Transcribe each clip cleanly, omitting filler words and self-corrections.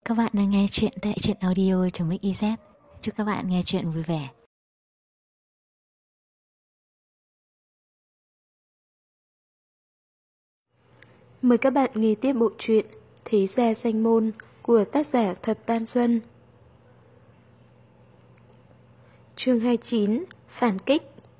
Các bạn đang nghe chuyện tại truyện audio.mix.iz. Chúc các bạn nghe chuyện vui vẻ. Mời các bạn nghe tiếp bộ truyện Thế Gia Danh Môn của tác giả Thập Tam Xuân. Chương 29: Phản kích.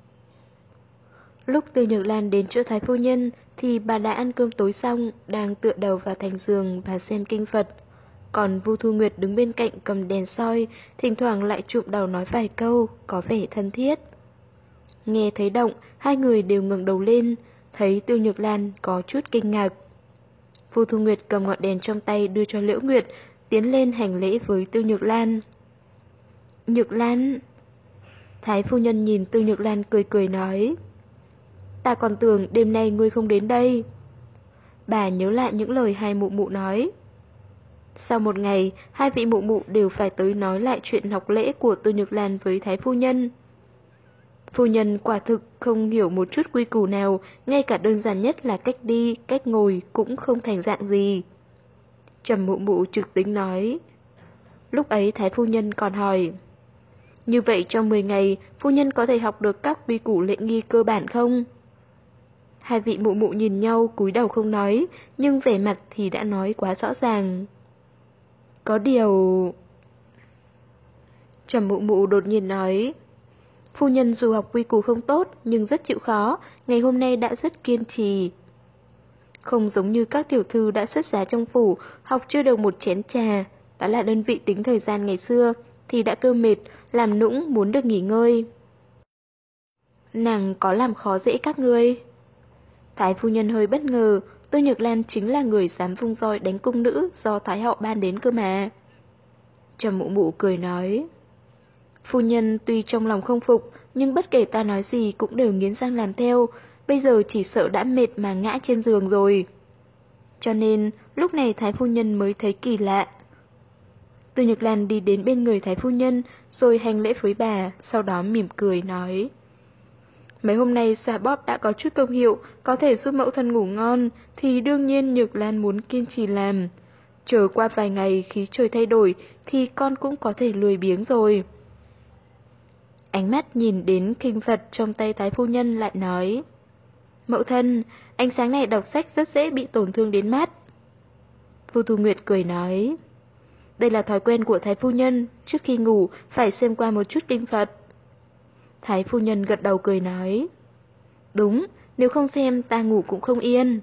Lúc Tư Nhược Lan đến chỗ Thái phu nhân thì bà đã ăn cơm tối xong, đang tựa đầu vào thành giường và xem kinh Phật. Còn Vu Thu Nguyệt đứng bên cạnh cầm đèn soi, thỉnh thoảng lại chụm đầu nói vài câu, có vẻ thân thiết. Nghe thấy động, hai người đều ngẩng đầu lên, thấy Tư Nhược Lan có chút kinh ngạc. Vu Thu Nguyệt cầm ngọn đèn trong tay đưa cho Liễu Nguyệt, tiến lên hành lễ với Tư Nhược Lan. Nhược Lan. Thái phu nhân nhìn Tư Nhược Lan cười cười nói: Ta còn tưởng đêm nay ngươi không đến đây. Bà nhớ lại những lời hai mụ mụ nói. Sau một ngày, hai vị mụ mụ đều phải tới nói lại chuyện học lễ của Tư Nhược Lan với Thái phu nhân. Phu nhân quả thực không hiểu một chút quy củ nào, ngay cả đơn giản nhất là cách đi, cách ngồi cũng không thành dạng gì. Trầm mụ mụ trực tính nói. Lúc ấy Thái phu nhân còn hỏi: Như vậy trong 10 ngày, phu nhân có thể học được các quy củ lễ nghi cơ bản không? Hai vị mụ mụ nhìn nhau cúi đầu không nói, nhưng vẻ mặt thì đã nói quá rõ ràng. Có điều... Trầm mụ mụ đột nhiên nói: Phu nhân dù học quy củ không tốt nhưng rất chịu khó, ngày hôm nay đã rất kiên trì. Không giống như các tiểu thư đã xuất giá trong phủ, học chưa được một chén trà, đó là đơn vị tính thời gian ngày xưa, thì đã cơ mệt, làm nũng muốn được nghỉ ngơi. Nàng có làm khó dễ các ngươi? Thái phu nhân hơi bất ngờ, Tư Nhược Lan chính là người dám vung roi đánh cung nữ do Thái hậu ban đến cơ mà. Trầm mụ mụ cười nói: Phu nhân tuy trong lòng không phục, nhưng bất kể ta nói gì cũng đều nghiến răng làm theo, bây giờ chỉ sợ đã mệt mà ngã trên giường rồi. Cho nên, lúc này Thái phu nhân mới thấy kỳ lạ. Tư Nhược Lan đi đến bên người Thái phu nhân, rồi hành lễ với bà, sau đó mỉm cười nói: Mấy hôm nay xoa bóp đã có chút công hiệu, có thể giúp mẫu thân ngủ ngon, thì đương nhiên Nhược Lan muốn kiên trì làm. Chờ qua vài ngày khí trời thay đổi, thì con cũng có thể lười biếng rồi. Ánh mắt nhìn đến kinh Phật trong tay Thái phu nhân lại nói: Mẫu thân, ánh sáng này đọc sách rất dễ bị tổn thương đến mắt. Vu Thu Nguyệt cười nói: Đây là thói quen của Thái phu nhân, trước khi ngủ phải xem qua một chút kinh Phật. Thái phu nhân gật đầu cười nói: Đúng, nếu không xem ta ngủ cũng không yên.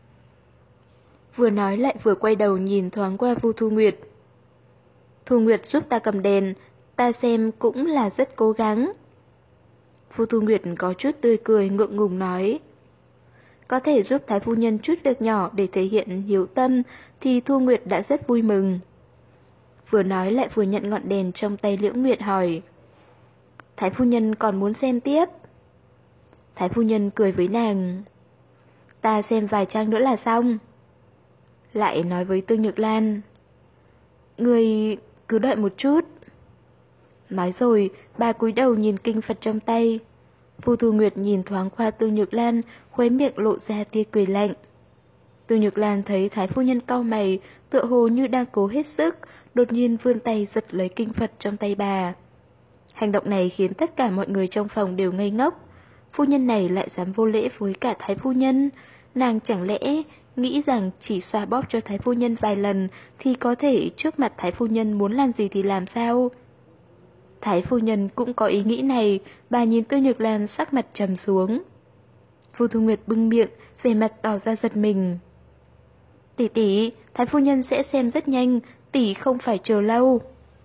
Vừa nói lại vừa quay đầu nhìn thoáng qua Vu Thu Nguyệt. Thu Nguyệt giúp ta cầm đèn, ta xem cũng là rất cố gắng. Vu Thu Nguyệt có chút tươi cười ngượng ngùng nói: Có thể giúp Thái phu nhân chút việc nhỏ để thể hiện hiếu tâm thì Thu Nguyệt đã rất vui mừng. Vừa nói lại vừa nhận ngọn đèn trong tay Liễu Nguyệt hỏi: Thái phu nhân còn muốn xem tiếp? Thái phu nhân cười với nàng: Ta xem vài trang nữa là xong. Lại nói với Tư Nhược Lan: Người cứ đợi một chút. Nói rồi, bà cúi đầu nhìn kinh Phật trong tay. Vu Thu Nguyệt nhìn thoáng qua Tư Nhược Lan, khóe miệng lộ ra tia cười lạnh. Tư Nhược Lan thấy Thái phu nhân cau mày, tựa hồ như đang cố hết sức, đột nhiên vươn tay giật lấy kinh Phật trong tay bà. Hành động này khiến tất cả mọi người trong phòng đều ngây ngốc. Phu nhân này lại dám vô lễ với cả Thái phu nhân. Nàng chẳng lẽ nghĩ rằng chỉ xoa bóp cho Thái phu nhân vài lần thì có thể trước mặt Thái phu nhân muốn làm gì thì làm sao? Thái phu nhân cũng có ý nghĩ này, bà nhìn Tư Nhược Lan sắc mặt trầm xuống. Vu Thu Nguyệt bưng miệng, vẻ mặt tỏ ra giật mình. Tỷ tỷ, Thái phu nhân sẽ xem rất nhanh, tỷ không phải chờ lâu.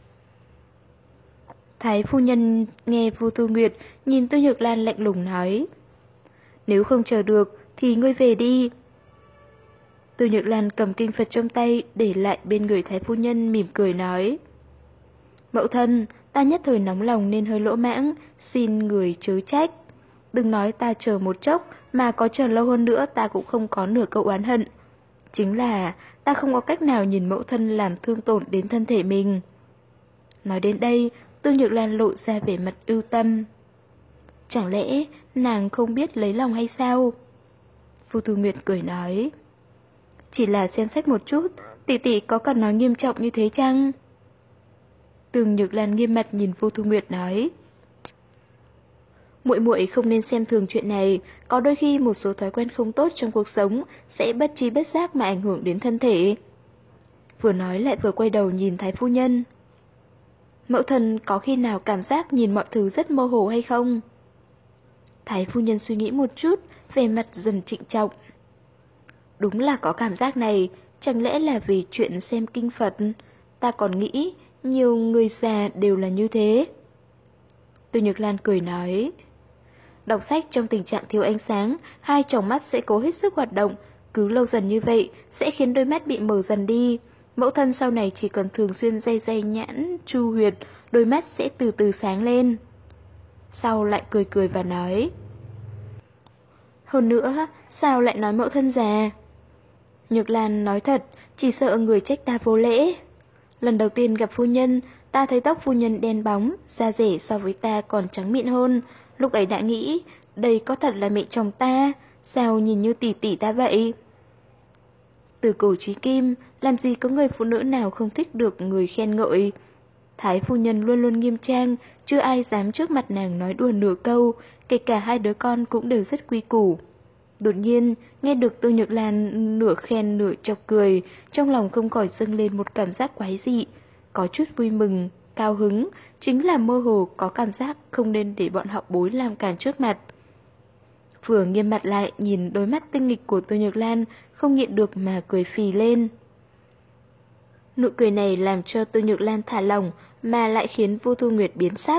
Thái phu nhân nghe Vu Thu Nguyệt nhìn Tư Nhược Lan lạnh lùng nói: Nếu không chờ được thì ngươi về đi. Tư Nhược Lan cầm kinh Phật trong tay để lại bên người Thái phu nhân mỉm cười nói: Mẫu thân, ta nhất thời nóng lòng nên hơi lỗ mãng, xin người chớ trách. Đừng nói ta chờ một chốc, mà có chờ lâu hơn nữa ta cũng không có nửa câu oán hận. Chính là ta không có cách nào nhìn mẫu thân làm thương tổn đến thân thể mình. Nói đến đây, Tư Nhược Lan lộ ra vẻ mặt ưu tâm. Chẳng lẽ nàng không biết lấy lòng hay sao? Vu Thu Nguyệt cười nói: Chỉ là xem xét một chút, Tỷ tỷ có cần nói nghiêm trọng như thế chăng? Tường Nhược Lan nghiêm mặt nhìn Vu Thu Nguyệt nói. Muội muội không nên xem thường chuyện này, có đôi khi một số thói quen không tốt trong cuộc sống sẽ bất tri bất giác mà ảnh hưởng đến thân thể. Vừa nói lại vừa quay đầu nhìn Thái phu nhân. Mẫu thân có khi nào cảm giác nhìn mọi thứ rất mơ hồ hay không? Thái phu nhân suy nghĩ một chút, vẻ mặt dần trịnh trọng. Đúng là có cảm giác này, chẳng lẽ là vì chuyện xem kinh Phật? Ta còn nghĩ nhiều người già đều là như thế. Từ Nhược Lan cười nói. Đọc sách trong tình trạng thiếu ánh sáng, hai tròng mắt sẽ cố hết sức hoạt động, cứ lâu dần như vậy sẽ khiến đôi mắt bị mờ dần đi. Mẫu thân sau này chỉ cần thường xuyên day nhãn, chu huyệt, đôi mắt sẽ từ từ sáng lên. Sau lại cười cười và nói. Hơn nữa, sao lại nói mẫu thân già? Nhược Lan nói thật, chỉ sợ người trách ta vô lễ. Lần đầu tiên gặp phu nhân, ta thấy tóc phu nhân đen bóng, da rẻ so với ta còn trắng mịn hơn. Lúc ấy đã nghĩ, đây có thật là mẹ chồng ta, sao nhìn như tỷ tỷ ta vậy? Từ cổ chí kim, làm gì có người phụ nữ nào không thích được người khen ngợi. Thái phu nhân luôn luôn nghiêm trang, chưa ai dám trước mặt nàng nói đùa nửa câu, kể cả hai đứa con cũng đều rất quy củ. Đột nhiên, nghe được Tô Nhược Lan nửa khen nửa chọc cười, trong lòng không khỏi dâng lên một cảm giác quái dị, có chút vui mừng, cao hứng, chính là mơ hồ có cảm giác không nên để bọn họ bối làm cản trước mặt. Vừa nghiêm mặt lại nhìn đôi mắt tinh nghịch của Tô Nhược Lan, không nhịn được mà cười phì lên. Nụ cười này làm cho Tô Nhược Lan thả lỏng mà lại khiến Vu Thu Nguyệt biến sắc.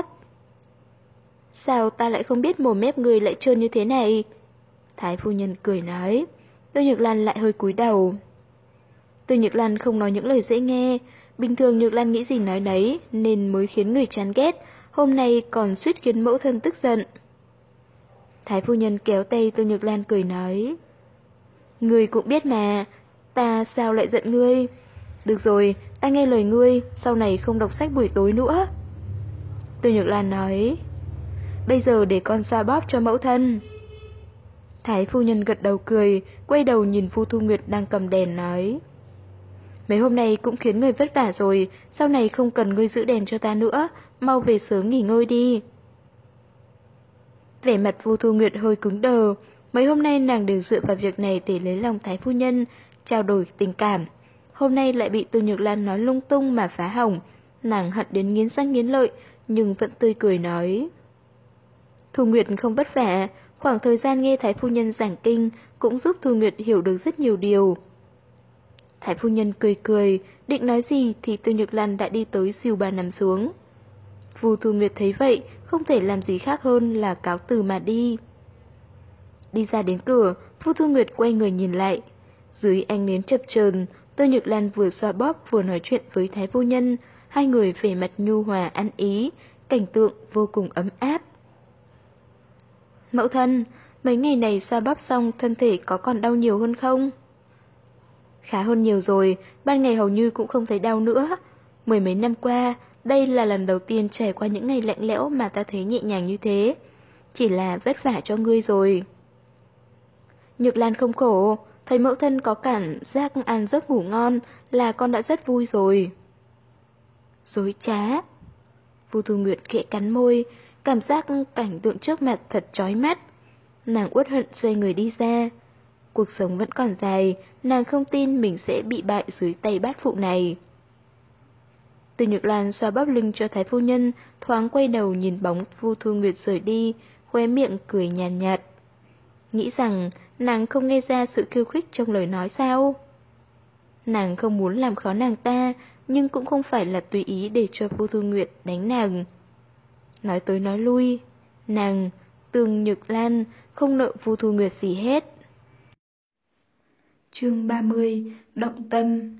Sao ta lại không biết mồm mép người lại trơn như thế này? Thái phu nhân cười nói. Tô Nhược Lan lại hơi cúi đầu. Tô Nhược Lan không nói những lời dễ nghe. Bình thường Nhược Lan nghĩ gì nói nấy nên mới khiến người chán ghét. Hôm nay còn suýt khiến mẫu thân tức giận. Thái phu nhân kéo tay Tô Nhược Lan cười nói. Ngươi cũng biết mà, ta sao lại giận ngươi? Được rồi, ta nghe lời ngươi, sau này không đọc sách buổi tối nữa. Tô Nhược Lan nói. Bây giờ để con xoa bóp cho mẫu thân. Thái phu nhân gật đầu cười, quay đầu nhìn Vu Thu Nguyệt đang cầm đèn nói. Mấy hôm nay cũng khiến người vất vả rồi, sau này không cần ngươi giữ đèn cho ta nữa, mau về sớm nghỉ ngơi đi. Vẻ mặt Vu Thu Nguyệt hơi cứng đờ, mấy hôm nay nàng đều dựa vào việc này để lấy lòng Thái phu nhân, trao đổi tình cảm. Hôm nay lại bị Từ Nhược Lan nói lung tung mà phá hỏng, nàng hận đến nghiến răng nghiến lợi, nhưng vẫn tươi cười nói. Thu Nguyệt không vất vả, khoảng thời gian nghe Thái phu nhân giảng kinh cũng giúp Thu Nguyệt hiểu được rất nhiều điều. Thái phu nhân cười cười, định nói gì thì Từ Nhược Lan đã đi tới dìu bà nằm xuống. Vu Thu Nguyệt thấy vậy, không thể làm gì khác hơn là cáo từ mà đi. Đi ra đến cửa, Vu Thu Nguyệt quay người nhìn lại. Dưới ánh nến chập chờn, Tô Nhược Lan vừa xoa bóp vừa nói chuyện với Thái phu nhân, hai người vẻ mặt nhu hòa ăn ý, cảnh tượng vô cùng ấm áp. Mẫu thân, mấy ngày này xoa bóp xong thân thể có còn đau nhiều hơn không? Khá hơn nhiều rồi, ban ngày hầu như cũng không thấy đau nữa. Mười mấy năm qua, đây là lần đầu tiên trải qua những ngày lạnh lẽo mà ta thấy nhẹ nhàng như thế. Chỉ là vất vả cho ngươi rồi. Nhược Lan không khổ, thấy mẫu thân có cảm giác ăn giấc ngủ ngon là con đã rất vui rồi. Dối trá. Vu Thu Nguyệt khẽ cắn môi, cảm giác cảnh tượng trước mặt thật chói mắt. Nàng uất hận xoay người đi ra. Cuộc sống vẫn còn dài, nàng không tin mình sẽ bị bại dưới tay bát phụ này. Từ Nhược Lan xoa bóp lưng cho Thái phu nhân, thoáng quay đầu nhìn bóng Vu Thu Nguyệt rời đi, khóe miệng cười nhàn nhạt. Nghĩ rằng nàng không nghe ra sự khiêu khích trong lời nói sao? Nàng không muốn làm khó nàng ta, nhưng cũng không phải là tùy ý để cho Vu Thu Nguyệt đánh nàng. Nói tới nói lui, nàng, Tường Nhược Lan, không nợ Vu Thu Nguyệt gì hết. Chương 30, Động tâm.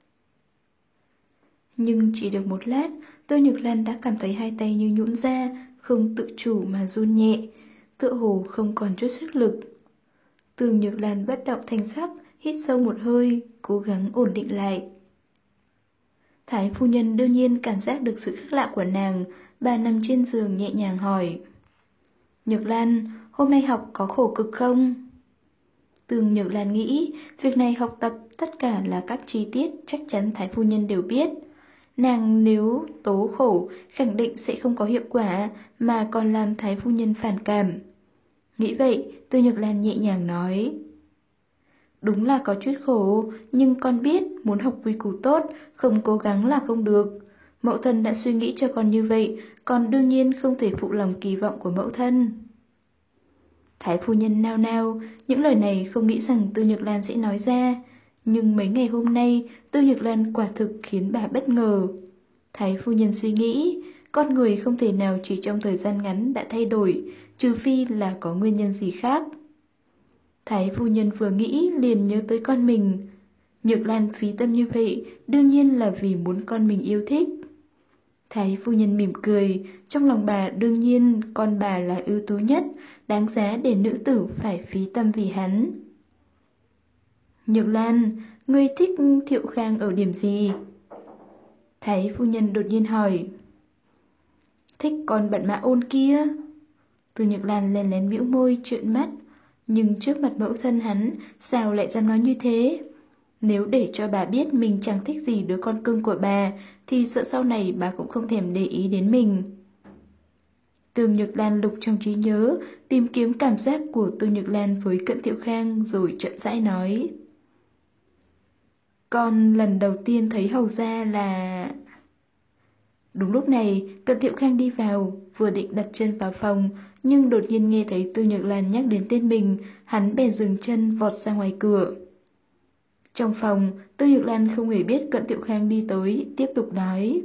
Nhưng chỉ được một lát, Tô Nhược Lan đã cảm thấy hai tay như nhũn ra, không tự chủ mà run nhẹ, tựa hồ không còn chút sức lực. Tường Nhược Lan bất động thanh sắc, hít sâu một hơi, cố gắng ổn định lại. Thái phu nhân đương nhiên cảm giác được sự khác lạ của nàng, bà nằm trên giường nhẹ nhàng hỏi. Nhược Lan, hôm nay học có khổ cực không? Tường Nhược Lan nghĩ, việc này học tập tất cả là các chi tiết chắc chắn Thái phu nhân đều biết. Nàng nếu tố khổ khẳng định sẽ không có hiệu quả mà còn làm Thái phu nhân phản cảm. Nghĩ vậy, Tư Nhược Lan nhẹ nhàng nói. Đúng là có chút khổ, nhưng con biết muốn học quy củ tốt, không cố gắng là không được. Mẫu thân đã suy nghĩ cho con như vậy, con đương nhiên không thể phụ lòng kỳ vọng của mẫu thân. Thái phu nhân nao nao, những lời này không nghĩ rằng Tư Nhược Lan sẽ nói ra. Nhưng mấy ngày hôm nay, Tư Nhược Lan quả thực khiến bà bất ngờ. Thái phu nhân suy nghĩ, con người không thể nào chỉ trong thời gian ngắn đã thay đổi, trừ phi là có nguyên nhân gì khác. Thái phu nhân vừa nghĩ liền nhớ tới con mình. Nhược Lan phí tâm như vậy, đương nhiên là vì muốn con mình yêu thích. Thái phu nhân mỉm cười, trong lòng bà đương nhiên con bà là ưu tú nhất, đáng giá để nữ tử phải phí tâm vì hắn. Nhược Lan, ngươi thích Thiệu Khang ở điểm gì? Thái phu nhân đột nhiên hỏi. Thích con bạn mã ôn kia. Từ Nhược Lan lén lén bĩu môi trợn mắt, nhưng trước mặt mẫu thân hắn sao lại dám nói như thế? Nếu để cho bà biết mình chẳng thích gì đứa con cưng của bà thì sợ sau này bà cũng không thèm để ý đến mình. Từ Nhược Lan lục trong trí nhớ, tìm kiếm cảm giác của Từ Nhược Lan với Cận Thiệu Khang rồi chậm rãi nói. Con lần đầu tiên thấy hầu gia là... Đúng lúc này, Cận Thiệu Khang đi vào, vừa định đặt chân vào phòng, nhưng đột nhiên nghe thấy Tư Nhược Lan nhắc đến tên mình, hắn bèn dừng chân vọt ra ngoài cửa. Trong phòng, Tư Nhược Lan không hề biết Cận Thiệu Khang đi tới, tiếp tục nói.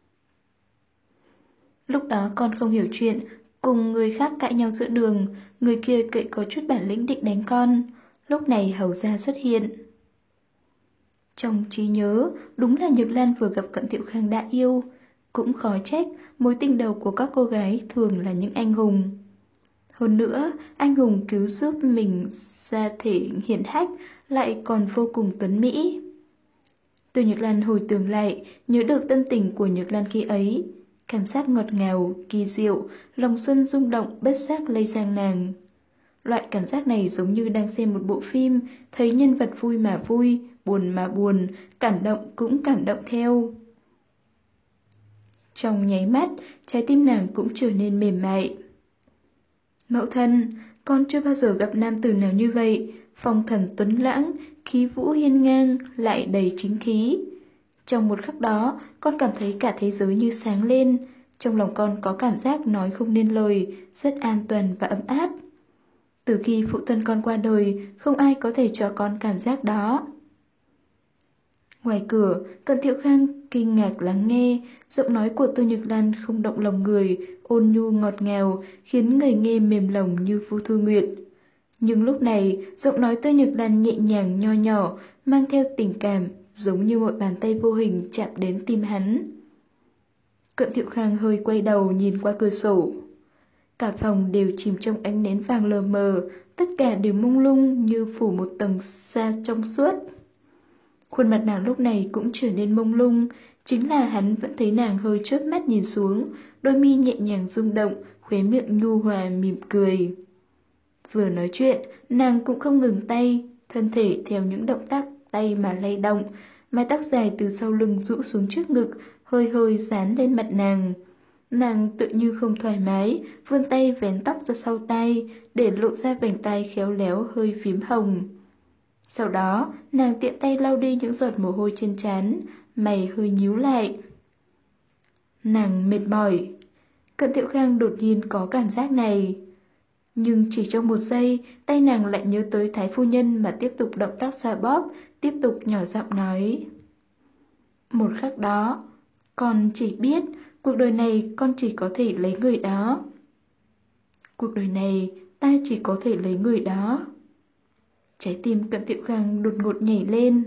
Lúc đó con không hiểu chuyện, cùng người khác cãi nhau giữa đường, người kia cậy có chút bản lĩnh định đánh con. Lúc này hầu gia xuất hiện. Trong trí nhớ, đúng là Nhược Lan vừa gặp Cận Thiệu Khang đã yêu. Cũng khó trách, mối tình đầu của các cô gái thường là những anh hùng. Hơn nữa, anh hùng cứu giúp mình ra thể hiển hách, lại còn vô cùng tuấn mỹ. Từ Nhược Lan hồi tưởng lại, nhớ được tâm tình của Nhược Lan khi ấy. Cảm giác ngọt ngào, kỳ diệu, lòng xuân rung động bất giác lây sang nàng. Loại cảm giác này giống như đang xem một bộ phim, thấy nhân vật vui mà vui, buồn mà buồn, cảm động cũng cảm động theo. Trong nháy mắt, trái tim nàng cũng trở nên mềm mại. Mẫu thân, con chưa bao giờ gặp nam tử nào như vậy, phong thần tuấn lãng, khí vũ hiên ngang, lại đầy chính khí. Trong một khắc đó, con cảm thấy cả thế giới như sáng lên, trong lòng con có cảm giác nói không nên lời, rất an toàn và ấm áp. Từ khi phụ thân con qua đời, không ai có thể cho con cảm giác đó. Ngoài cửa, Cận Thiệu Khang kinh ngạc lắng nghe, giọng nói của Tư Nhược Lan không động lòng người, ôn nhu ngọt ngào, khiến người nghe mềm lòng như Vu Thu Nguyệt. Nhưng lúc này, giọng nói Tư Nhược Lan nhẹ nhàng nho nhỏ, mang theo tình cảm, giống như một bàn tay vô hình chạm đến tim hắn. Cận Thiệu Khang hơi quay đầu nhìn qua cửa sổ. Cả phòng đều chìm trong ánh nến vàng lờ mờ, tất cả đều mông lung như phủ một tầng sa trong suốt. Khuôn mặt nàng lúc này cũng trở nên mông lung, chính là hắn vẫn thấy nàng hơi chớp mắt nhìn xuống, đôi mi nhẹ nhàng rung động, khóe miệng nhu hòa mỉm cười. Vừa nói chuyện, nàng cũng không ngừng tay, thân thể theo những động tác tay mà lay động, mái tóc dài từ sau lưng rũ xuống trước ngực, hơi hơi dán lên mặt nàng. Nàng tự như không thoải mái, vươn tay vén tóc ra sau tai, để lộ ra vành tai khéo léo hơi phím hồng. Sau đó, nàng tiện tay lau đi những giọt mồ hôi trên trán, mày hơi nhíu lại. Nàng mệt mỏi. Cận Thiệu Khang đột nhiên có cảm giác này. Nhưng chỉ trong một giây, tay nàng lại nhớ tới Thái phu nhân mà tiếp tục động tác xoa bóp, tiếp tục nhỏ giọng nói. Một khắc đó, con chỉ biết cuộc đời này con chỉ có thể lấy người đó. Cuộc đời này ta chỉ có thể lấy người đó. Trái tim Cận Thiệu Khang đột ngột nhảy lên.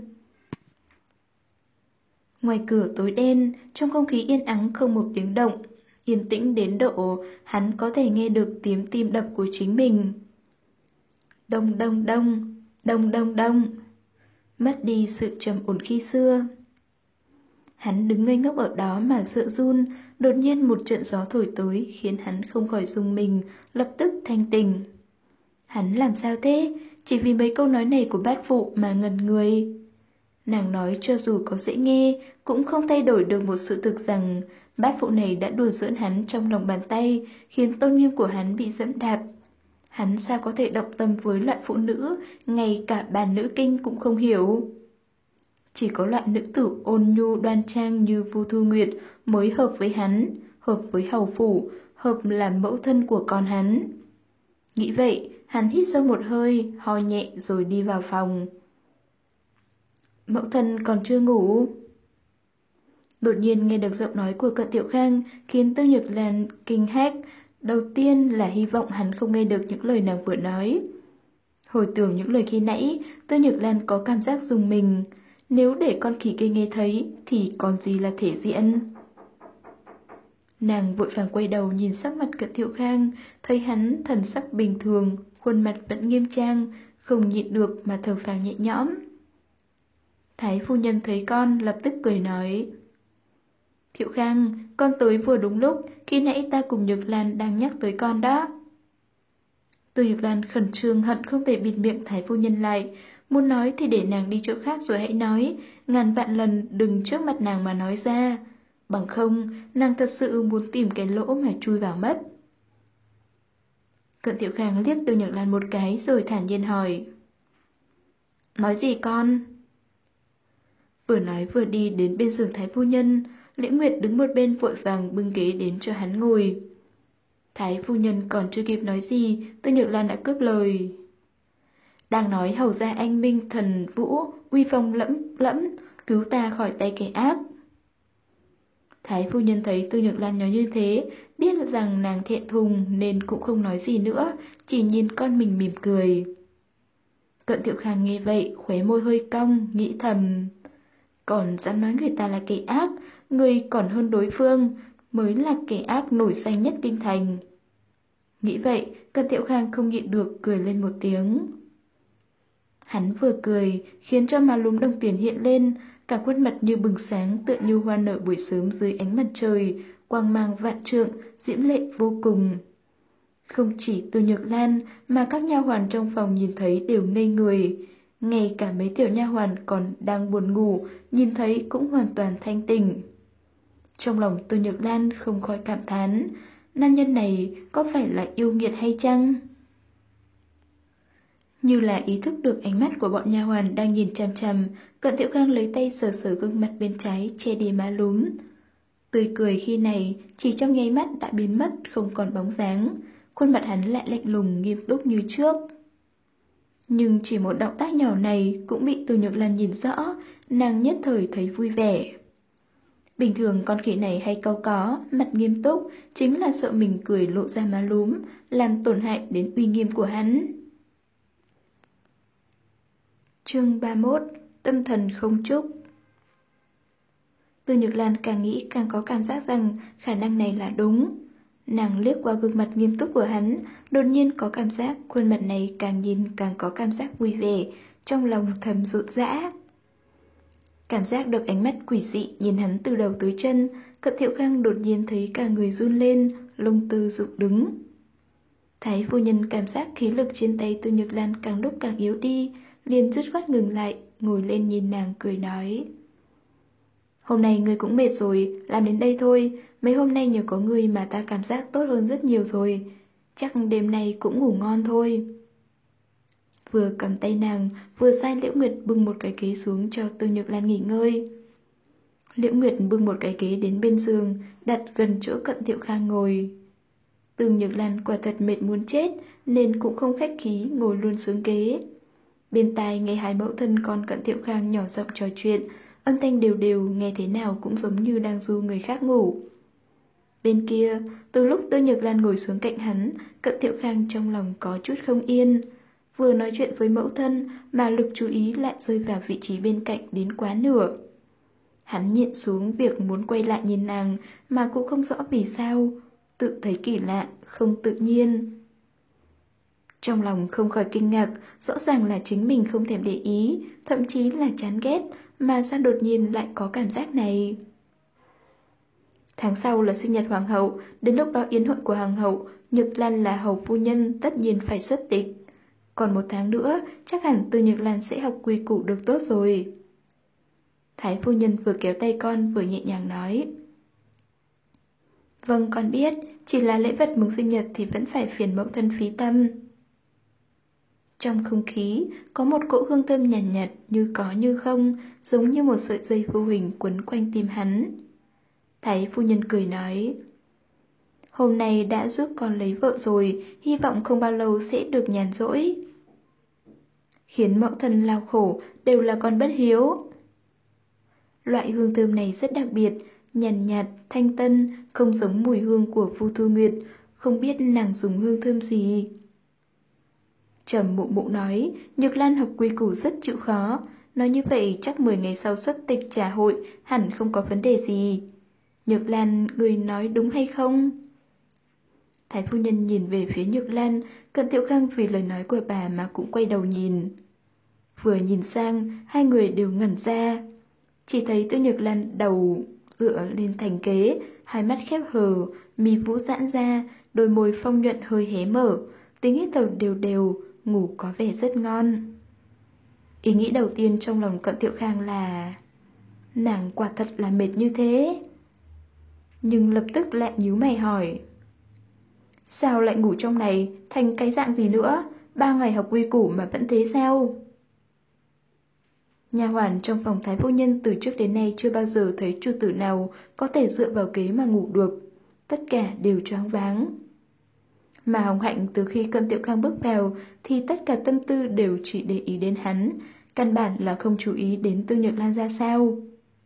Ngoài cửa tối đen, trong không khí yên ắng không một tiếng động, yên tĩnh đến độ hắn có thể nghe được tiếng tim đập của chính mình. Đông đông đông, đông đông đông. Mất đi sự trầm ổn khi xưa. Hắn đứng ngây ngốc ở đó mà sợ run, đột nhiên một trận gió thổi tới khiến hắn không khỏi rùng mình, lập tức thanh tỉnh. Hắn làm sao thế? Chỉ vì mấy câu nói này của bát phụ mà ngẩn người. Nàng nói cho dù có dễ nghe, cũng không thay đổi được một sự thực rằng bát phụ này đã đùa giỡn hắn trong lòng bàn tay, khiến tôn nghiêm của hắn bị dẫm đạp. Hắn sao có thể động tâm với loại phụ nữ, ngay cả bàn nữ kinh cũng không hiểu. Chỉ có loại nữ tử ôn nhu đoan trang như Vu Thu Nguyệt mới hợp với hắn, hợp với hầu phủ, hợp làm mẫu thân của con hắn. Nghĩ vậy, hắn hít sâu một hơi, ho nhẹ rồi đi vào phòng. Mẫu thân còn chưa ngủ. Đột nhiên nghe được giọng nói của Cận Tiểu Khang khiến Tư Nhược Lan kinh hách. Đầu tiên là hy vọng hắn không nghe được những lời nàng vừa nói. Hồi tưởng những lời khi nãy, Tư Nhược Lan có cảm giác rùng mình. Nếu để con khỉ kia nghe thấy thì còn gì là thể diện. Nàng vội vàng quay đầu nhìn sắc mặt Cận Tiểu Khang, thấy hắn thần sắc bình thường, khuôn mặt vẫn nghiêm trang, không nhịn được mà thở phào nhẹ nhõm. Thái phu nhân thấy con lập tức cười nói: Thiệu Khang, con tới vừa đúng lúc, khi nãy ta cùng Nhược Lan đang nhắc tới con đó. Từ Nhược Lan khẩn trương hận không thể bịt miệng Thái phu nhân lại, muốn nói thì để nàng đi chỗ khác rồi hãy nói, ngàn vạn lần đừng trước mặt nàng mà nói ra. Bằng không, nàng thật sự muốn tìm cái lỗ mà chui vào mất. Cận Thiệu Khang liếc Từ Nhược Lan một cái rồi thản nhiên hỏi: Nói gì con? Vừa nói vừa đi đến bên giường Thái phu nhân, Liễu Nguyệt đứng một bên vội vàng bưng ghế đến cho hắn ngồi. Thái phu nhân còn chưa kịp nói gì, Từ Nhược Lan đã cướp lời. Đang nói hầu ra anh minh thần vũ, uy phong lẫm lẫm, cứu ta khỏi tay kẻ ác. Thái phu nhân thấy Từ Nhược Lan nói như thế, biết rằng nàng thẹn thùng nên cũng không nói gì nữa, chỉ nhìn con mình mỉm cười. Cận Thiệu Khang nghe vậy, khóe môi hơi cong, nghĩ thầm. Còn dám nói người ta là kẻ ác, người còn hơn đối phương, mới là kẻ ác nổi danh nhất kinh thành. Nghĩ vậy, Cận Thiệu Khang không nhịn được cười lên một tiếng. Hắn vừa cười, khiến cho má lúm đồng tiền hiện lên, cả khuôn mặt như bừng sáng tựa như hoa nở buổi sớm dưới ánh mặt trời, quang mang vạn trượng, diễm lệ vô cùng. Không chỉ Từ Nhược Lan mà các nha hoàn trong phòng nhìn thấy đều ngây người. Ngay cả mấy tiểu nha hoàn còn đang buồn ngủ, nhìn thấy cũng hoàn toàn thanh tỉnh. Trong lòng Từ Nhược Lan không khỏi cảm thán, nam nhân này có phải là yêu nghiệt hay chăng? Như là ý thức được ánh mắt của bọn nha hoàn đang nhìn chằm chằm, Cận Thiệu Khang lấy tay sờ sờ gương mặt bên trái che đi má lúm. Tươi cười khi này chỉ trong nháy mắt đã biến mất không còn bóng dáng, khuôn mặt hắn lại lạnh lùng nghiêm túc như trước. Nhưng chỉ một động tác nhỏ này cũng bị Từ Nhược Lan nhìn rõ, nàng nhất thời thấy vui vẻ. Bình thường con khỉ này hay cau có, mặt nghiêm túc, chính là sợ mình cười lộ ra má lúm, làm tổn hại đến uy nghiêm của hắn. Chương 31: Tâm thần không chúc. Từ Nhược Lan càng nghĩ càng có cảm giác rằng khả năng này là đúng. Nàng liếc qua gương mặt nghiêm túc của hắn, đột nhiên có cảm giác khuôn mặt này càng nhìn càng có cảm giác vui vẻ, trong lòng thầm rộn rã. Cảm giác được ánh mắt quỷ dị nhìn hắn từ đầu tới chân, Cận Thiệu Khang đột nhiên thấy cả người run lên, lông tơ rụng đứng. Thái phu nhân cảm giác khí lực trên tay Từ Nhược Lan càng lúc càng yếu đi, liền dứt khoát ngừng lại, ngồi lên nhìn nàng cười nói. Hôm nay ngươi cũng mệt rồi, làm đến đây thôi, mấy hôm nay nhờ có ngươi mà ta cảm giác tốt hơn rất nhiều rồi, chắc đêm nay cũng ngủ ngon thôi. Vừa cầm tay nàng, vừa sai Liễu Nguyệt bưng một cái ghế xuống cho Từ Nhược Lan nghỉ ngơi. Liễu Nguyệt bưng một cái ghế đến bên giường, đặt gần chỗ Cận Thiệu Khang ngồi. Từ Nhược Lan quả thật mệt muốn chết, nên cũng không khách khí ngồi luôn xuống ghế. Bên tai nghe hai mẫu thân con Cận Thiệu Khang nhỏ giọng trò chuyện, âm thanh đều đều nghe thế nào cũng giống như đang du người khác ngủ. Bên kia, từ lúc Từ Nhược Lan ngồi xuống cạnh hắn, Cận Thiệu Khang trong lòng có chút không yên. Vừa nói chuyện với mẫu thân mà lực chú ý lại rơi vào vị trí bên cạnh đến quá nửa. Hắn nhịn xuống việc muốn quay lại nhìn nàng mà cũng không rõ vì sao, tự thấy kỳ lạ, không tự nhiên. Trong lòng không khỏi kinh ngạc, rõ ràng là chính mình không thèm để ý, thậm chí là chán ghét, mà sao đột nhiên lại có cảm giác này. Tháng sau là sinh nhật hoàng hậu, đến lúc đó yến hội của hoàng hậu, Nhược Lan là hầu phu nhân tất nhiên phải xuất tịch. Còn một tháng nữa, chắc hẳn Từ Nhược Lan sẽ học quy củ được tốt rồi. Thái phu nhân vừa kéo tay con vừa nhẹ nhàng nói. Vâng, con biết, chỉ là lễ vật mừng sinh nhật thì vẫn phải phiền mẫu thân phí tâm. Trong không khí có một cỗ hương thơm nhàn nhạt, như có như không, giống như một sợi dây vô hình quấn quanh tim hắn. Thái phu nhân cười nói, hôm nay đã giúp con lấy vợ rồi, hy vọng không bao lâu sẽ được nhàn rỗi. Khiến mẫu thân lao khổ đều là con bất hiếu. Loại hương thơm này rất đặc biệt, nhàn nhạt, thanh tân, không giống mùi hương của Vu Thu Nguyệt, không biết nàng dùng hương thơm gì. Trầm Mụ Mụ nói, Nhược Lan học quy củ rất chịu khó, nói như vậy chắc 10 ngày sau xuất tịch trà hội hẳn không có vấn đề gì. Nhược Lan, người nói đúng hay không? Thái phu nhân nhìn về phía Nhược Lan, Cận Thiệu Khang vì lời nói của bà mà cũng quay đầu nhìn. Vừa nhìn sang, hai người đều ngẩn ra. Chỉ thấy Tư Nhược Lan đầu dựa lên thành ghế, hai mắt khép hờ, mí vũ giãn ra, đôi môi phong nhuận hơi hé mở, tiếng hít thở đều đều, ngủ có vẻ rất ngon. Ý nghĩ đầu tiên trong lòng Cận Thiệu Khang là nàng quả thật là mệt như thế. Nhưng lập tức lại nhíu mày hỏi, sao lại ngủ trong này, thành cái dạng gì nữa, 3 ngày học quy củ mà vẫn thế sao? Nha hoàn trong phòng Thái phu nhân từ trước đến nay chưa bao giờ thấy chủ tử nào có thể dựa vào ghế mà ngủ được, tất cả đều choáng váng. Mà Hồng Hạnh từ khi Cận Tiểu Khang bước vào thì tất cả tâm tư đều chỉ để ý đến hắn, căn bản là không chú ý đến Tư Nhược Lan ra sao.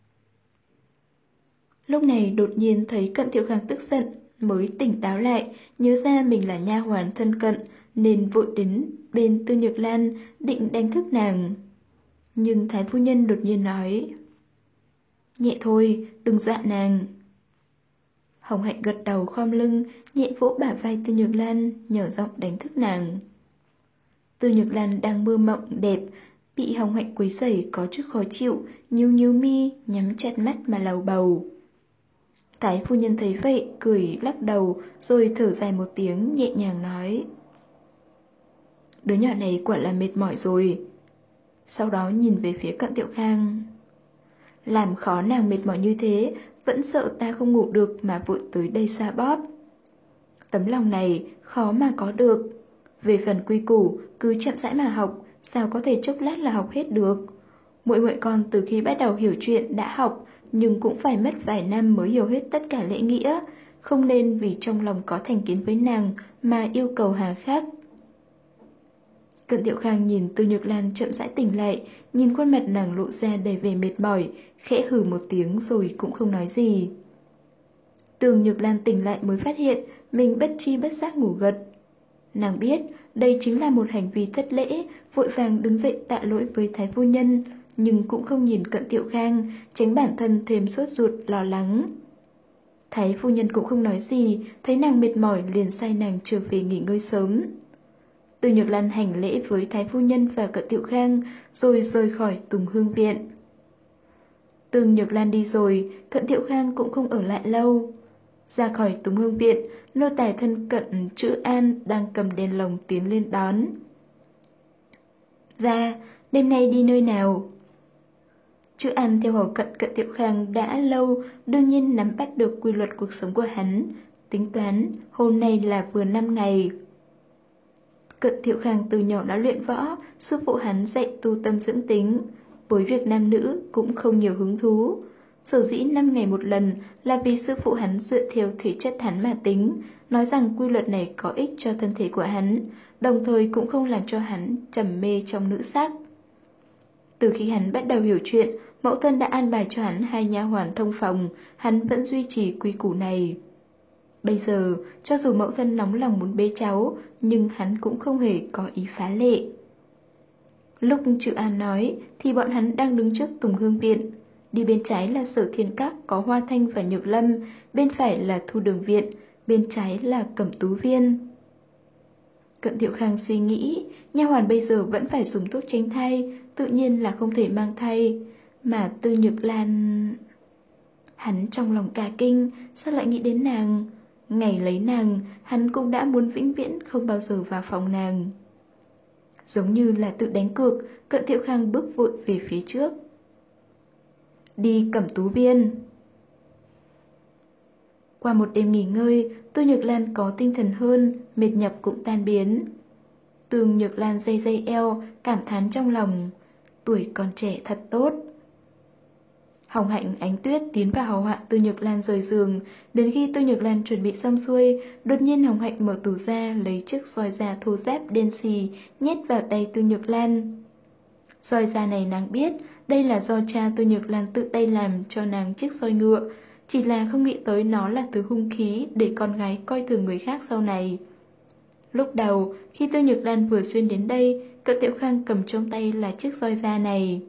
Lúc này đột nhiên thấy Cận Tiểu Khang tức giận, mới tỉnh táo lại, nhớ ra mình là nha hoàn thân cận nên vội đến bên Tư Nhược Lan định đánh thức nàng. Nhưng Thái phu nhân đột nhiên nói, nhẹ thôi, đừng dọa nàng. Hồng Hạnh gật đầu khom lưng, nhẹ vỗ bả vai Tư Nhược Lan, nhỏ giọng đánh thức nàng. Tư Nhược Lan đang mơ mộng đẹp, bị Hồng Hạnh quấy rầy có chút khó chịu, nhíu nhíu mi, nhắm chặt mắt mà lầu bầu. Thái phu nhân thấy vậy, cười lắc đầu, rồi thở dài một tiếng, nhẹ nhàng nói, đứa nhỏ này quả là mệt mỏi rồi. Sau đó nhìn về phía Cận Tiểu Khang, làm khó nàng mệt mỏi như thế, vẫn sợ ta không ngủ được mà vội tới đây xoa bóp. Tấm lòng này khó mà có được. Về phần quy củ, cứ chậm rãi mà học, sao có thể chốc lát là học hết được. Muội muội con từ khi bắt đầu hiểu chuyện đã học, nhưng cũng phải mất vài năm mới hiểu hết tất cả lễ nghĩa, không nên vì trong lòng có thành kiến với nàng mà yêu cầu hà khắc. Cận Thiệu Khang nhìn Tư Nhược Lan chậm rãi tỉnh lại, nhìn khuôn mặt nàng lộ ra đầy vẻ mệt mỏi, khẽ hừ một tiếng rồi cũng không nói gì. Tường Nhược Lan tỉnh lại mới phát hiện mình bất tri bất giác ngủ gật. Nàng biết đây chính là một hành vi thất lễ, vội vàng đứng dậy tạ lỗi với Thái phu nhân, nhưng cũng không nhìn Cận Thiệu Khang, tránh bản thân thêm sốt ruột lo lắng. Thái phu nhân cũng không nói gì, thấy nàng mệt mỏi liền sai nàng trở về nghỉ ngơi sớm. Tư Nhược Lan hành lễ với Thái phu nhân và Cận Thiệu Khang, rồi rời khỏi Tùng Hương viện. Tư Nhược Lan đi rồi, Cận Thiệu Khang cũng không ở lại lâu. Ra khỏi Tùng Hương viện, nô tài thân cận chữ An đang cầm đèn lồng tiến lên đón. Ra, đêm nay đi nơi nào? Chữ An theo hầu cận Cận Thiệu Khang đã lâu, đương nhiên nắm bắt được quy luật cuộc sống của hắn, tính toán hôm nay là vừa 5 ngày. Cận Thiệu Khang từ nhỏ đã luyện võ, sư phụ hắn dạy tu tâm dưỡng tính, với việc nam nữ cũng không nhiều hứng thú. Sở dĩ 5 ngày một lần là vì sư phụ hắn dựa theo thể chất hắn mà tính, nói rằng quy luật này có ích cho thân thể của hắn, đồng thời cũng không làm cho hắn trầm mê trong nữ sắc. Từ khi hắn bắt đầu hiểu chuyện, mẫu thân đã an bài cho hắn 2 nha hoàn thông phòng, hắn vẫn duy trì quy củ này. Bây giờ, cho dù mẫu thân nóng lòng muốn bế cháu, nhưng hắn cũng không hề có ý phá lệ. Lúc Trự An nói, thì bọn hắn đang đứng trước Tùng Hương viện. Đi bên trái là Sở Thiên Các có Hoa Thanh và Nhược Lâm, bên phải là Thu Đường viện, bên trái là Cẩm Tú Viên. Cận Thiệu Khang suy nghĩ, nha hoàn bây giờ vẫn phải dùng thuốc tránh thai, tự nhiên là không thể mang thai. Mà Tư Nhược Lan... Hắn trong lòng cả kinh, sao lại nghĩ đến nàng? Ngày lấy nàng, hắn cũng đã muốn vĩnh viễn không bao giờ vào phòng nàng. Giống như là tự đánh cược, Cận Thiệu Khang bước vội về phía trước. đi Cẩm Tú Viên. Qua một đêm nghỉ ngơi, Tư Nhược Lan có tinh thần hơn, mệt nhọc cũng tan biến. Tương Nhược Lan day day eo, cảm thán trong lòng, tuổi còn trẻ thật tốt. Hồng Hạnh, Ánh Tuyết tiến vào hầu hạ Tư Nhược Lan rời giường. Đến khi Tư Nhược Lan chuẩn bị xong xuôi, đột nhiên Hồng Hạnh mở tủ ra, lấy chiếc roi da thô ráp đen xì, nhét vào tay Tư Nhược Lan. Roi da này nàng biết, đây là do cha Tư Nhược Lan tự tay làm cho nàng chiếc roi ngựa, chỉ là không nghĩ tới nó là thứ hung khí để con gái coi thường người khác sau này. Lúc đầu, khi Tư Nhược Lan vừa xuyên đến đây, cậu Tiểu Khang cầm trong tay là chiếc roi da này.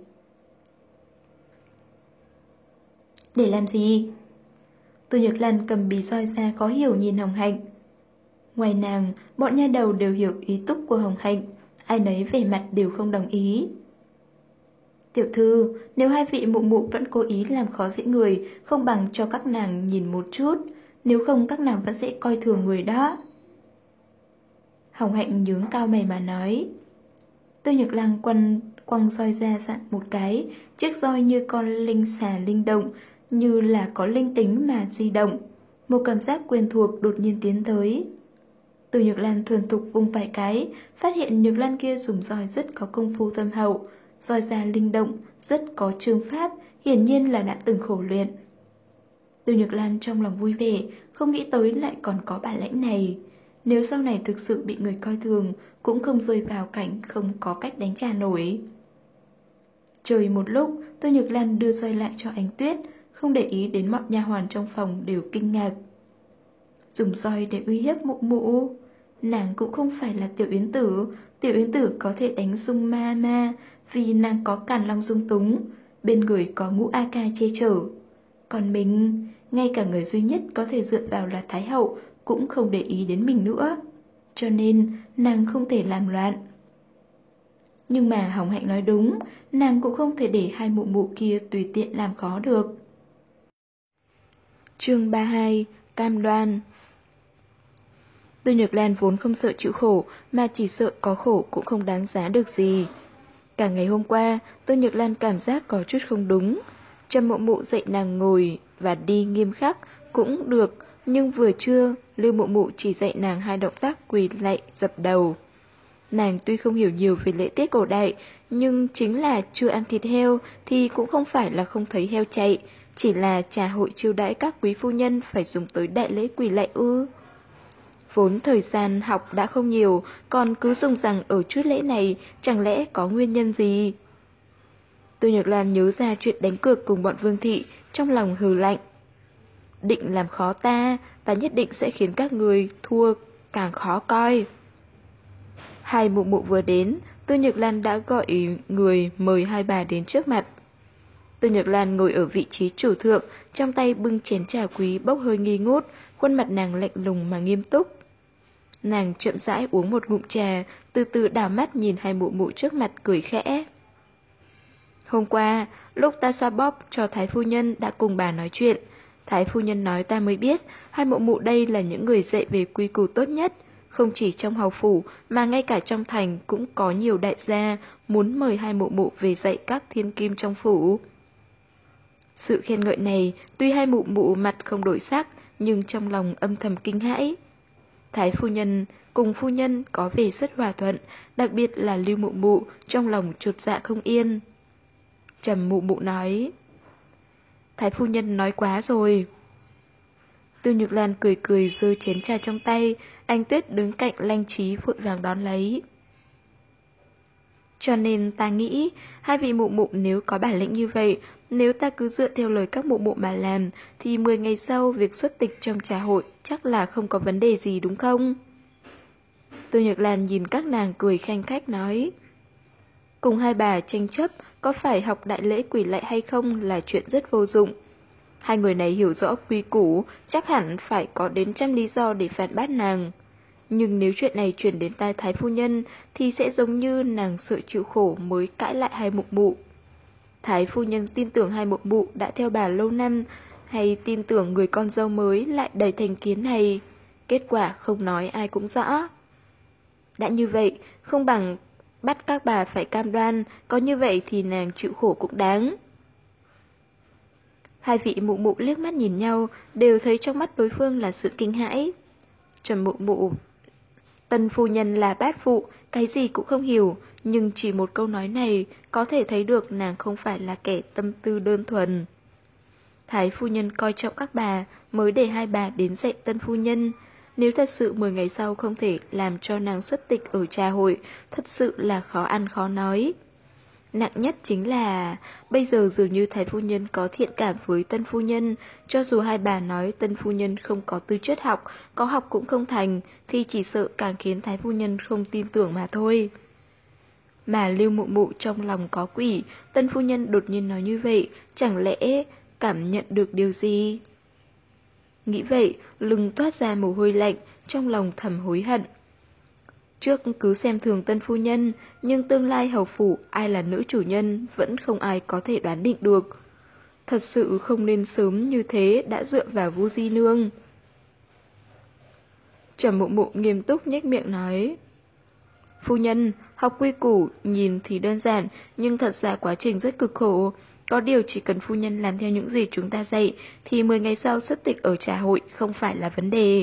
Để làm gì? Tư Nhược Lan cầm bí roi da khó hiểu nhìn Hồng Hạnh. Ngoài nàng, bọn nha đầu đều hiểu ý túc của Hồng Hạnh, ai nấy vẻ mặt đều không đồng ý. Tiểu thư, nếu hai vị mụ mụ vẫn cố ý làm khó dễ người, không bằng cho các nàng nhìn một chút, nếu không các nàng vẫn sẽ coi thường người đó. Hồng Hạnh nhướng cao mày mà nói. Tư Nhược Lan quăng roi ra dặn một cái, chiếc roi như con linh xà linh động, như là có linh tính mà di động. Một cảm giác quen thuộc đột nhiên tiến tới. Tư Nhược Lan thuần thục vung vài cái, phát hiện Nhược Lan kia dùng roi rất có công phu thâm hậu, roi ra linh động, rất có chương pháp, hiển nhiên là đã từng khổ luyện. Tư Nhược Lan trong lòng vui vẻ, không nghĩ tới lại còn có bản lĩnh này. Nếu sau này thực sự bị người coi thường, cũng không rơi vào cảnh không có cách đánh trả nổi. Chơi một lúc, Tư Nhược Lan đưa roi lại cho Ánh Tuyết, không để ý đến mọi nha hoàn trong phòng đều kinh ngạc. Dùng roi để uy hiếp mụ mụ. Nàng cũng không phải là Tiểu Yến Tử có thể đánh Dung Ma Ma vì nàng có Càn Long Dung Túng, bên người có Ngũ A Ca che chở. Còn mình, ngay cả người duy nhất có thể dựa vào là Thái Hậu cũng không để ý đến mình nữa, cho nên nàng không thể làm loạn. Nhưng mà Hồng Hạnh nói đúng, nàng cũng không thể để hai mụ mụ kia tùy tiện làm khó được. Chương 32, Cam đoan. Tư Nhược Lan vốn không sợ chịu khổ, mà chỉ sợ có khổ cũng không đáng giá được gì. Cả ngày hôm qua, Tư Nhược Lan cảm giác có chút không đúng. Trầm Mộ Mụ dạy nàng ngồi và đi nghiêm khắc cũng được, nhưng vừa trưa, Lưu Mộ Mụ chỉ dạy nàng hai động tác quỳ lạy dập đầu. Nàng tuy không hiểu nhiều về lễ tiết cổ đại, nhưng chính là chưa ăn thịt heo thì cũng không phải là không thấy heo chạy, chỉ là trà hội chiêu đãi các quý phu nhân phải dùng tới đại lễ quỳ lạy ư. Vốn thời gian học đã không nhiều, còn cứ dùng rằng ở chút lễ này chẳng lẽ có nguyên nhân gì? Tư Nhược Lan nhớ ra chuyện đánh cược cùng bọn Vương Thị, trong lòng hừ lạnh. Định làm khó ta, ta nhất định sẽ khiến các người thua càng khó coi. Hai mụ mụ vừa đến, Tư Nhược Lan đã gọi người mời hai bà đến trước mặt. Tư Nhược Lan ngồi ở vị trí chủ thượng, trong tay bưng chén trà quý bốc hơi nghi ngút, khuôn mặt nàng lạnh lùng mà nghiêm túc. Nàng chậm rãi uống một ngụm trà, từ từ đảo mắt nhìn hai mụ mụ trước mặt cười khẽ. Hôm qua, lúc ta xoa bóp cho Thái Phu Nhân đã cùng bà nói chuyện. Thái Phu Nhân nói ta mới biết, hai mụ mụ đây là những người dạy về quy củ tốt nhất. Không chỉ trong hầu phủ, mà ngay cả trong thành cũng có nhiều đại gia muốn mời hai mụ mụ về dạy các thiên kim trong phủ. Sự khen ngợi này, tuy hai mụ mụ mặt không đổi sắc, nhưng trong lòng âm thầm kinh hãi. Thái Phu Nhân cùng Phu Nhân có vẻ rất hòa thuận, đặc biệt là Lưu Mụ Mụ trong lòng chột dạ không yên. Trầm Mụ Mụ nói, Thái Phu Nhân nói quá rồi. Tư Nhược Lan cười cười giơ chén trà trong tay, Anh Tuyết đứng cạnh Lanh Trí vội vàng đón lấy. Cho nên ta nghĩ, hai vị mụ mụ nếu có bản lĩnh như vậy, nếu ta cứ dựa theo lời các mụ mụ mà làm, thì 10 ngày sau việc xuất tịch trong trà hội chắc là không có vấn đề gì đúng không? Tư Nhược Lan nhìn các nàng cười khanh khách nói, cùng hai bà tranh chấp có phải học đại lễ quỳ lạy hay không là chuyện rất vô dụng. Hai người này hiểu rõ quy củ, chắc hẳn phải có đến trăm lý do để phản bác nàng. Nhưng nếu chuyện này chuyển đến tai Thái Phu Nhân thì sẽ giống như nàng sợ chịu khổ mới cãi lại hai mụ mụ. Thái Phu Nhân tin tưởng hai mụ mụ đã theo bà lâu năm, hay tin tưởng người con dâu mới lại đầy thành kiến này. Kết quả không nói ai cũng rõ. Đã như vậy, không bằng bắt các bà phải cam đoan, có như vậy thì nàng chịu khổ cũng đáng. Hai vị mụ mụ liếc mắt nhìn nhau, đều thấy trong mắt đối phương là sự kinh hãi. Trầm mụ mụ, tân phu nhân là bát phụ, cái gì cũng không hiểu, nhưng chỉ một câu nói này có thể thấy được nàng không phải là kẻ tâm tư đơn thuần. Thái phu nhân coi trọng các bà, mới để hai bà đến dạy tân phu nhân. Nếu thật sự 10 ngày sau không thể làm cho nàng xuất tịch ở trà hội, thật sự là khó ăn khó nói. Nặng nhất chính là, bây giờ dường như thái phu nhân có thiện cảm với tân phu nhân, cho dù hai bà nói tân phu nhân không có tư chất học, có học cũng không thành, thì chỉ sợ càng khiến thái phu nhân không tin tưởng mà thôi. Mà Lưu mụ mụ trong lòng có quỷ, tân phu nhân đột nhiên nói như vậy, chẳng lẽ cảm nhận được điều gì? Nghĩ vậy, lưng toát ra mồ hôi lạnh, trong lòng thầm hối hận. Trước cứ xem thường tân phu nhân, nhưng tương lai hầu phủ ai là nữ chủ nhân vẫn không ai có thể đoán định được. Thật sự không nên sớm như thế đã dựa vào Vu Di Nương. Trầm mụ mụ nghiêm túc nhếch miệng nói. Phu nhân, học quy củ nhìn thì đơn giản, nhưng thật ra quá trình rất cực khổ. Có điều chỉ cần phu nhân làm theo những gì chúng ta dạy, thì 10 ngày sau xuất tịch ở trà hội không phải là vấn đề.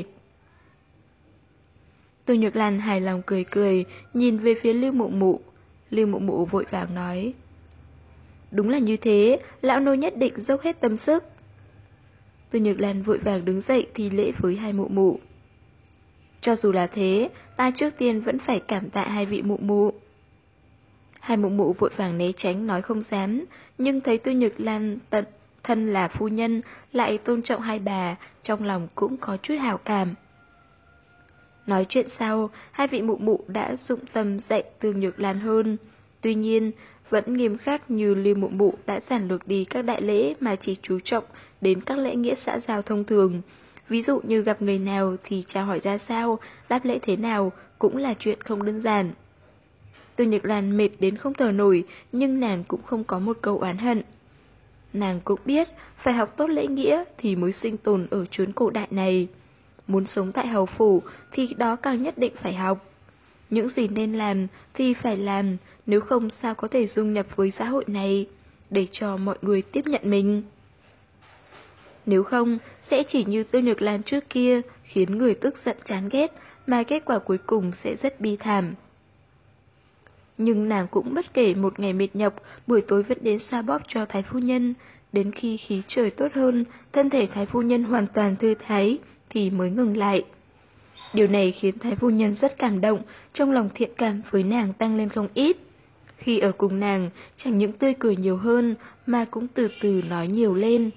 Tô Nhược Lan hài lòng cười cười, nhìn về phía Lưu mụ mụ. Lưu mụ mụ vội vàng nói. Đúng là như thế, lão nô nhất định dốc hết tâm sức. Tô Nhược Lan vội vàng đứng dậy thì lễ với hai mụ mụ. Cho dù là thế, ta trước tiên vẫn phải cảm tạ hai vị mụ mụ. Hai mụ mụ vội vàng né tránh nói không dám, nhưng thấy Tô Nhược Lan thân là phu nhân, lại tôn trọng hai bà, trong lòng cũng có chút hảo cảm. Nói chuyện sau, hai vị mụ mụ đã dụng tâm dạy Tô Nhược Lan hơn. Tuy nhiên, vẫn nghiêm khắc như Lưu mụ mụ đã giản lược đi các đại lễ mà chỉ chú trọng đến các lễ nghĩa xã giao thông thường. Ví dụ như gặp người nào thì chào hỏi ra sao, đáp lễ thế nào cũng là chuyện không đơn giản. Tô Nhược Lan mệt đến không thở nổi, nhưng nàng cũng không có một câu oán hận. Nàng cũng biết phải học tốt lễ nghĩa thì mới sinh tồn ở chốn cổ đại này. Muốn sống tại hầu phủ thì đó càng nhất định phải học. Những gì nên làm thì phải làm, nếu không sao có thể dung nhập với xã hội này, để cho mọi người tiếp nhận mình. Nếu không, sẽ chỉ như Tô Nhược Lan trước kia, khiến người tức giận chán ghét, mà kết quả cuối cùng sẽ rất bi thảm. Nhưng nàng cũng bất kể một ngày mệt nhọc, buổi tối vẫn đến xoa bóp cho thái phu nhân. Đến khi khí trời tốt hơn, thân thể thái phu nhân hoàn toàn thư thái, thì mới ngừng lại. Điều này khiến thái phu nhân rất cảm động, trong lòng thiện cảm với nàng tăng lên không ít. Khi ở cùng nàng, chẳng những tươi cười nhiều hơn, mà cũng từ từ nói nhiều lên.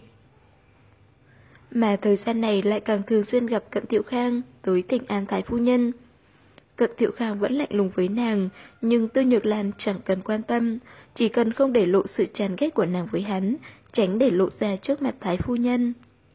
Mà thời gian này lại càng thường xuyên gặp Cận Thiệu Khang tới thỉnh an thái phu nhân. Cận Thiệu Khang vẫn lạnh lùng với nàng, nhưng Tô Nhược Lan chẳng cần quan tâm, chỉ cần không để lộ sự chán ghét của nàng với hắn, tránh để lộ ra trước mặt thái phu nhân.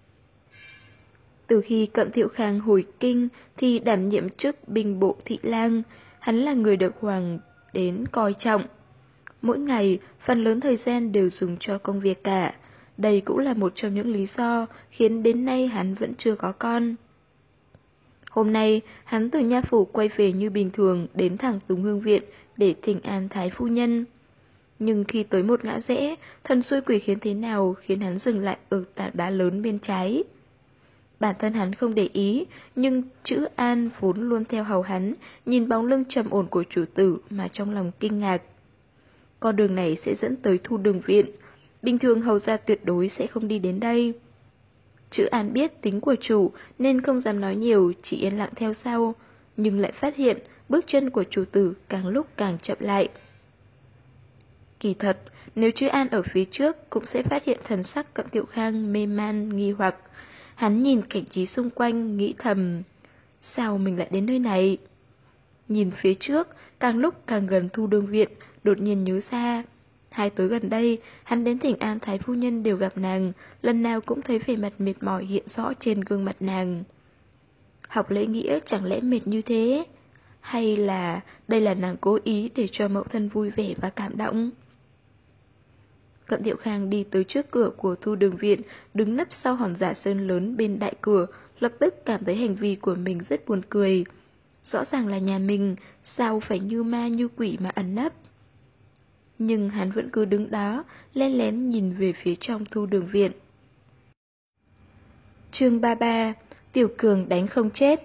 Từ khi Cận Thiệu Khang hồi kinh thì đảm nhiệm chức binh bộ thị lang, hắn là người được hoàng đến coi trọng. Mỗi ngày, phần lớn thời gian đều dùng cho công việc cả. Đây cũng là một trong những lý do khiến đến nay hắn vẫn chưa có con. Hôm nay, hắn từ nha phủ quay về như bình thường đến thẳng Tùng Hương Viện để thỉnh an thái phu nhân. Nhưng khi tới một ngã rẽ, thần xui quỷ khiến thế nào khiến hắn dừng lại ở tảng đá lớn bên trái. Bản thân hắn không để ý, nhưng chữ An vốn luôn theo hầu hắn, nhìn bóng lưng trầm ổn của chủ tử mà trong lòng kinh ngạc. Con đường này sẽ dẫn tới Thu Đường Viện, bình thường hầu gia tuyệt đối sẽ không đi đến đây. Chữ An biết tính của chủ nên không dám nói nhiều, chỉ yên lặng theo sau, nhưng lại phát hiện bước chân của chủ tử càng lúc càng chậm lại. Kỳ thật, nếu chữ An ở phía trước cũng sẽ phát hiện thần sắc Cận Thiệu Khang mê man, nghi hoặc. Hắn nhìn cảnh trí xung quanh, nghĩ thầm, sao mình lại đến nơi này? Nhìn phía trước, càng lúc càng gần Thu Đường Viện, đột nhiên nhớ ra. 2 tối gần đây, hắn đến thỉnh an thái phu nhân đều gặp nàng, lần nào cũng thấy vẻ mặt mệt mỏi hiện rõ trên gương mặt nàng. Học lễ nghĩa chẳng lẽ mệt như thế? Hay là đây là nàng cố ý để cho mẫu thân vui vẻ và cảm động? Cận Thiệu Khang đi tới trước cửa của Thu Đường Viện, đứng nấp sau hòn giả sơn lớn bên đại cửa, lập tức cảm thấy hành vi của mình rất buồn cười. Rõ ràng là nhà mình, sao phải như ma như quỷ mà ẩn nấp? Nhưng hắn vẫn cứ đứng đó, len lén nhìn về phía trong Thu Đường Viện. Chương 33, Tiểu Cường đánh không chết.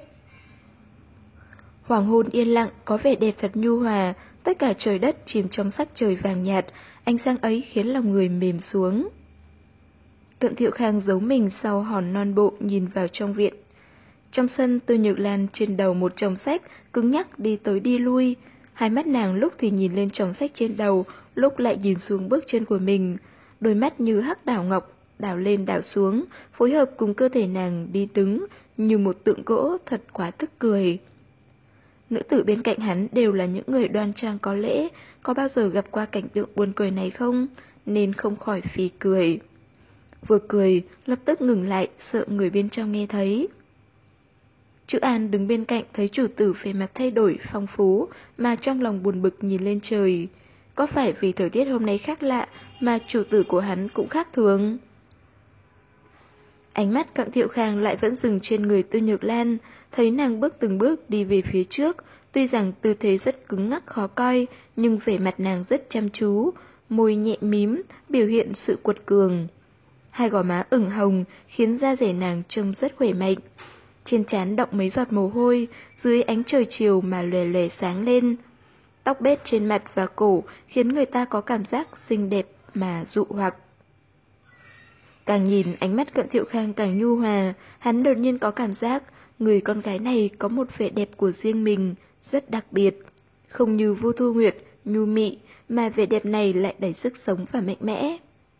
Hoàng hôn yên lặng, có vẻ đẹp thật nhu hòa, tất cả trời đất chìm trong sắc trời vàng nhạt, ánh sáng ấy khiến lòng người mềm xuống. Cận Thiệu Khang giấu mình sau hòn non bộ nhìn vào trong viện. Trong sân, Tư Nhược Lan trên đầu một chồng sách, cứng nhắc đi tới đi lui. Hai mắt nàng lúc thì nhìn lên chồng sách trên đầu, lúc lại nhìn xuống bước chân của mình. Đôi mắt như hắc đảo ngọc, đảo lên đảo xuống, phối hợp cùng cơ thể nàng đi đứng như một tượng gỗ, thật quá tức cười. Nữ tử bên cạnh hắn đều là những người đoan trang có lễ, có bao giờ gặp qua cảnh tượng buồn cười này không? Nên không khỏi phì cười. Vừa cười, lập tức ngừng lại, sợ người bên trong nghe thấy. Chữ An đứng bên cạnh thấy chủ tử vẻ mặt thay đổi phong phú, mà trong lòng buồn bực nhìn lên trời. Có phải vì thời tiết hôm nay khác lạ mà chủ tử của hắn cũng khác thường? Ánh mắt Cận Thiệu Khang lại vẫn dừng trên người Tư Nhược Lan, thấy nàng bước từng bước đi về phía trước, tuy rằng tư thế rất cứng ngắc khó coi, nhưng vẻ mặt nàng rất chăm chú, môi nhẹ mím, biểu hiện sự quật cường. Hai gò má ửng hồng khiến da dẻ nàng trông rất khỏe mạnh. Trên trán đọng mấy giọt mồ hôi, dưới ánh trời chiều mà lòe lòe sáng lên. Tóc bết trên mặt và cổ khiến người ta có cảm giác xinh đẹp mà dụ hoặc. Càng nhìn ánh mắt Cận Thiệu Khang càng nhu hòa, hắn đột nhiên có cảm giác người con gái này có một vẻ đẹp của riêng mình, rất đặc biệt. Không như Vu Thu Nguyệt, nhu mị, mà vẻ đẹp này lại đầy sức sống và mạnh mẽ.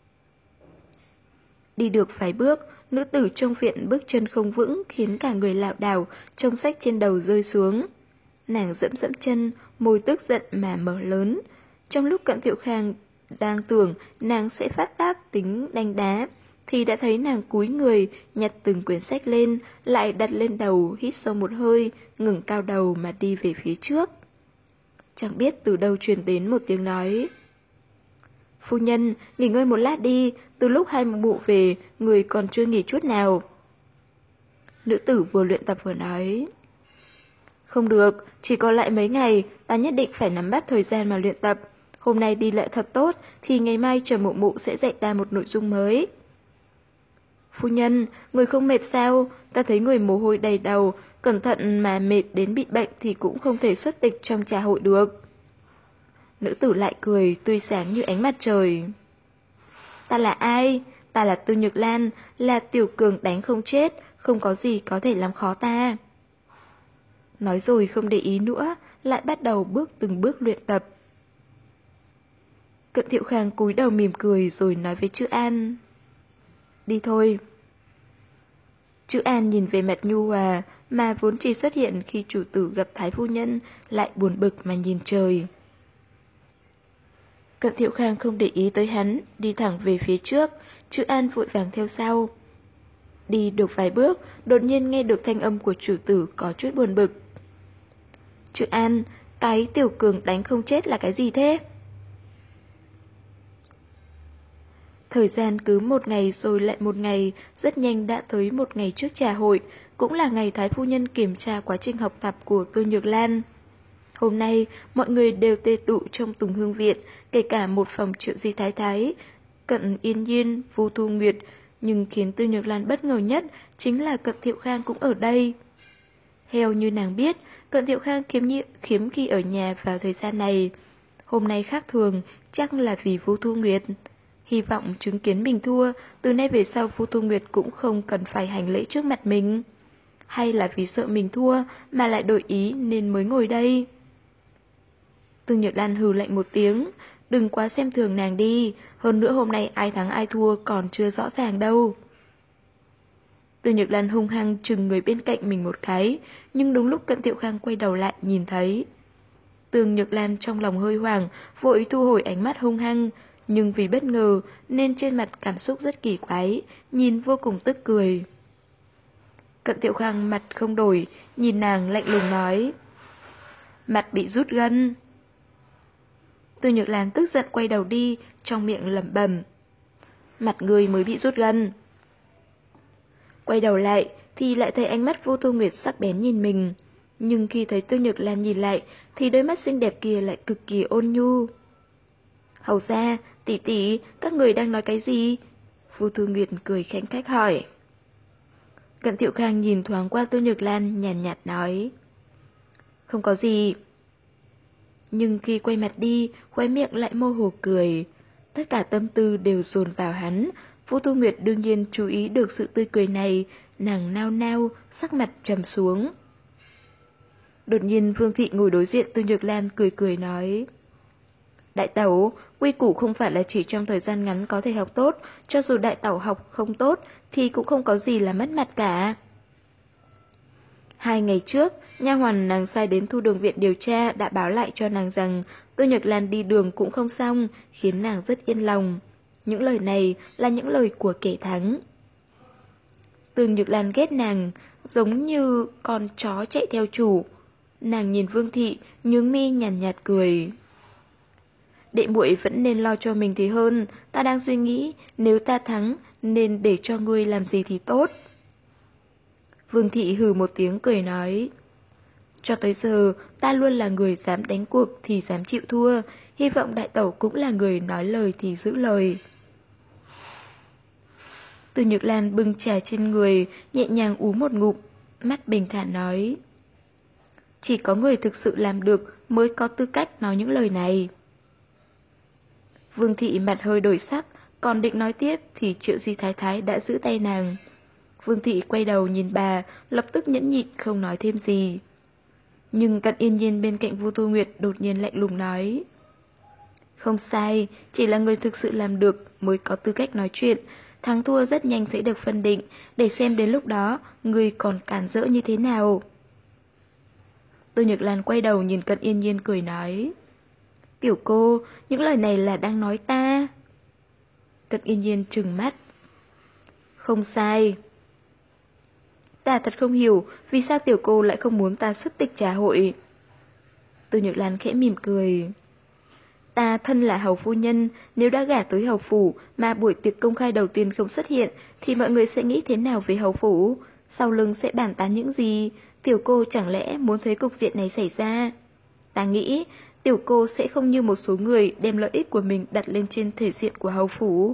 Đi được vài bước, nữ tử trong viện bước chân không vững khiến cả người lảo đảo, trông sách trên đầu rơi xuống. Nàng dẫm dẫm chân, môi tức giận mà mở lớn. Trong lúc Cận Thiệu Khang đang tưởng nàng sẽ phát tác tính đánh đá, thì đã thấy nàng cúi người, nhặt từng quyển sách lên, lại đặt lên đầu, hít sâu một hơi, ngẩng cao đầu mà đi về phía trước. Chẳng biết từ đâu truyền đến một tiếng nói. Phu nhân, nghỉ ngơi một lát đi, từ lúc hai mụ về, người còn chưa nghỉ chút nào. Nữ tử vừa luyện tập vừa nói. Không được, chỉ còn lại mấy ngày, ta nhất định phải nắm bắt thời gian mà luyện tập. Hôm nay đi lại thật tốt, thì ngày mai Trần Mụ Mụ sẽ dạy ta một nội dung mới. Phu nhân, người không mệt sao? Ta thấy người mồ hôi đầy đầu, cẩn thận mà mệt đến bị bệnh thì cũng không thể xuất tịch trong trà hội được. Nữ tử lại cười, tươi sáng như ánh mặt trời. Ta là ai? Ta là Tư Nhược Lan, là Tiểu Cường đánh không chết, không có gì có thể làm khó ta. Nói rồi không để ý nữa, lại bắt đầu bước từng bước luyện tập. Cận Thiệu Khang cúi đầu mỉm cười rồi nói với chữ An. Đi thôi. Chữ An nhìn về mặt nhu hòa mà vốn chỉ xuất hiện khi chủ tử gặp Thái Phu Nhân, lại buồn bực mà nhìn trời. Cận Thiệu Khang không để ý tới hắn, đi thẳng về phía trước, chữ An vội vàng theo sau. Đi được vài bước, đột nhiên nghe được thanh âm của chủ tử có chút buồn bực. Chữ An, cái Tiểu Cường đánh không chết là cái gì thế? Thời gian cứ một ngày rồi lại một ngày, rất nhanh đã tới một ngày trước trà hội, cũng là ngày Thái Phu Nhân kiểm tra quá trình học tập của Tư Nhược Lan. Hôm nay, mọi người đều tề tụ trong Tùng Hương Viện, kể cả một phòng Triệu Di Thái Thái, Cận Yên Nhiên, Vu Thu Nguyệt, nhưng khiến Tư Nhược Lan bất ngờ nhất chính là Cận Thiệu Khang cũng ở đây. Theo như nàng biết, Cận Thiệu Khang khiếm khi ở nhà vào thời gian này. Hôm nay khác thường, chắc là vì Vu Thu Nguyệt. Hy vọng chứng kiến mình thua, từ nay về sau Vu Thu Nguyệt cũng không cần phải hành lễ trước mặt mình. Hay là vì sợ mình thua mà lại đổi ý nên mới ngồi đây? Tư Nhược Lan hừ lạnh một tiếng, đừng quá xem thường nàng đi, hơn nữa hôm nay ai thắng ai thua còn chưa rõ ràng đâu. Tư Nhược Lan hung hăng chừng người bên cạnh mình một cái, nhưng đúng lúc Cận Thiệu Khang quay đầu lại nhìn thấy. Tư Nhược Lan trong lòng hơi hoảng, vội thu hồi ánh mắt hung hăng, nhưng vì bất ngờ nên trên mặt cảm xúc rất kỳ quái, nhìn vô cùng tức cười. Cận Thiệu Khang mặt không đổi, nhìn nàng lạnh lùng nói. Mặt bị rút gân. Tư Nhược Lan tức giận quay đầu đi, trong miệng lẩm bẩm. Mặt người mới bị rút gân. Quay đầu lại thì lại thấy ánh mắt Vu Thu Nguyệt sắc bén nhìn mình. Nhưng khi thấy Tư Nhược Lan nhìn lại thì đôi mắt xinh đẹp kia lại cực kỳ ôn nhu. Hầu ra, tỷ tỷ, các người đang nói cái gì? Vu Thu Nguyệt cười khanh khách hỏi. Cận Thiệu Khang nhìn thoáng qua Tô Nhược Lan, nhàn nhạt nói. Không có gì. Nhưng khi quay mặt đi, khóe miệng lại mơ hồ cười. Tất cả tâm tư đều dồn vào hắn. Vũ Tu Nguyệt đương nhiên chú ý được sự tươi cười này, nàng nao nao, sắc mặt trầm xuống. Đột nhiên Vương Thị ngồi đối diện Tô Nhược Lan cười cười nói. Đại tẩu, quy củ không phải là chỉ trong thời gian ngắn có thể học tốt, cho dù đại tẩu học không tốt thì cũng không có gì là mất mặt cả. 2 ngày trước, nha hoàn nàng sai đến Thu Đường viện điều tra đã báo lại cho nàng rằng Tô Nhược Lan đi đường cũng không xong, khiến nàng rất yên lòng. Những lời này là những lời của kẻ thắng. Tô Nhược Lan ghét nàng, giống như con chó chạy theo chủ. Nàng nhìn Vương Thị, nhướng mi nhàn nhạt cười. Đệ muội vẫn nên lo cho mình thì hơn, ta đang suy nghĩ nếu ta thắng nên để cho ngươi làm gì thì tốt. Vương Thị hừ một tiếng cười nói. Cho tới giờ, ta luôn là người dám đánh cuộc thì dám chịu thua, hy vọng đại tẩu cũng là người nói lời thì giữ lời. Từ Nhược Lan bưng trà trên người, nhẹ nhàng uống một ngụm, mắt bình thản nói. Chỉ có người thực sự làm được mới có tư cách nói những lời này. Vương Thị mặt hơi đổi sắc, còn định nói tiếp thì Triệu Duy Thái Thái đã giữ tay nàng. Vương Thị quay đầu nhìn bà, lập tức nhẫn nhịn không nói thêm gì. Nhưng Cận Yên Nhiên bên cạnh Vu Tu Nguyệt đột nhiên lạnh lùng nói. Không sai, chỉ là người thực sự làm được mới có tư cách nói chuyện. Thắng thua rất nhanh sẽ được phân định, để xem đến lúc đó người còn cản rỡ như thế nào. Tô Nhược Lan quay đầu nhìn Cận Yên Nhiên cười nói. Tiểu cô, những lời này là đang nói ta. Cận Yên Nhiên trừng mắt. Không sai. Ta thật không hiểu vì sao tiểu cô lại không muốn ta xuất tịch trà hội. Tô Nhược Lan khẽ mỉm cười. Ta thân là hầu phu nhân, nếu đã gả tới hầu phủ mà buổi tiệc công khai đầu tiên không xuất hiện thì mọi người sẽ nghĩ thế nào về hầu phủ? Sau lưng sẽ bàn tán những gì? Tiểu cô chẳng lẽ muốn thấy cục diện này xảy ra? Ta nghĩ tiểu cô sẽ không như một số người đem lợi ích của mình đặt lên trên thể diện của hầu phủ.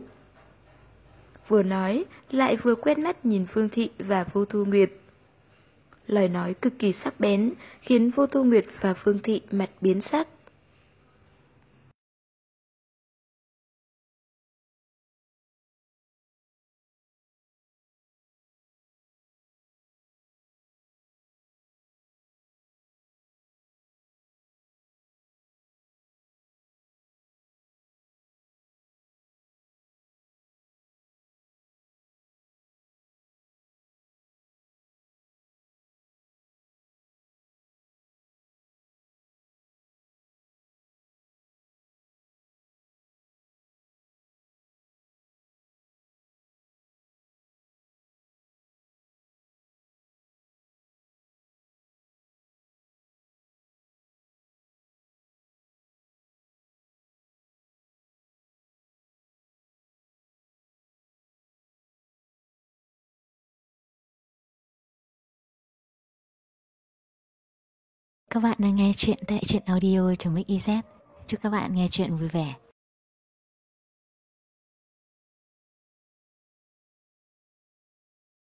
Vừa nói, lại vừa quét mắt nhìn Vương Thị và Vô Thu Nguyệt. Lời nói cực kỳ sắc bén, khiến Vô Thu Nguyệt và Vương Thị mặt biến sắc. Các bạn đang nghe chuyện tại truyện audio.mix.iz. Chúc các bạn nghe chuyện vui vẻ.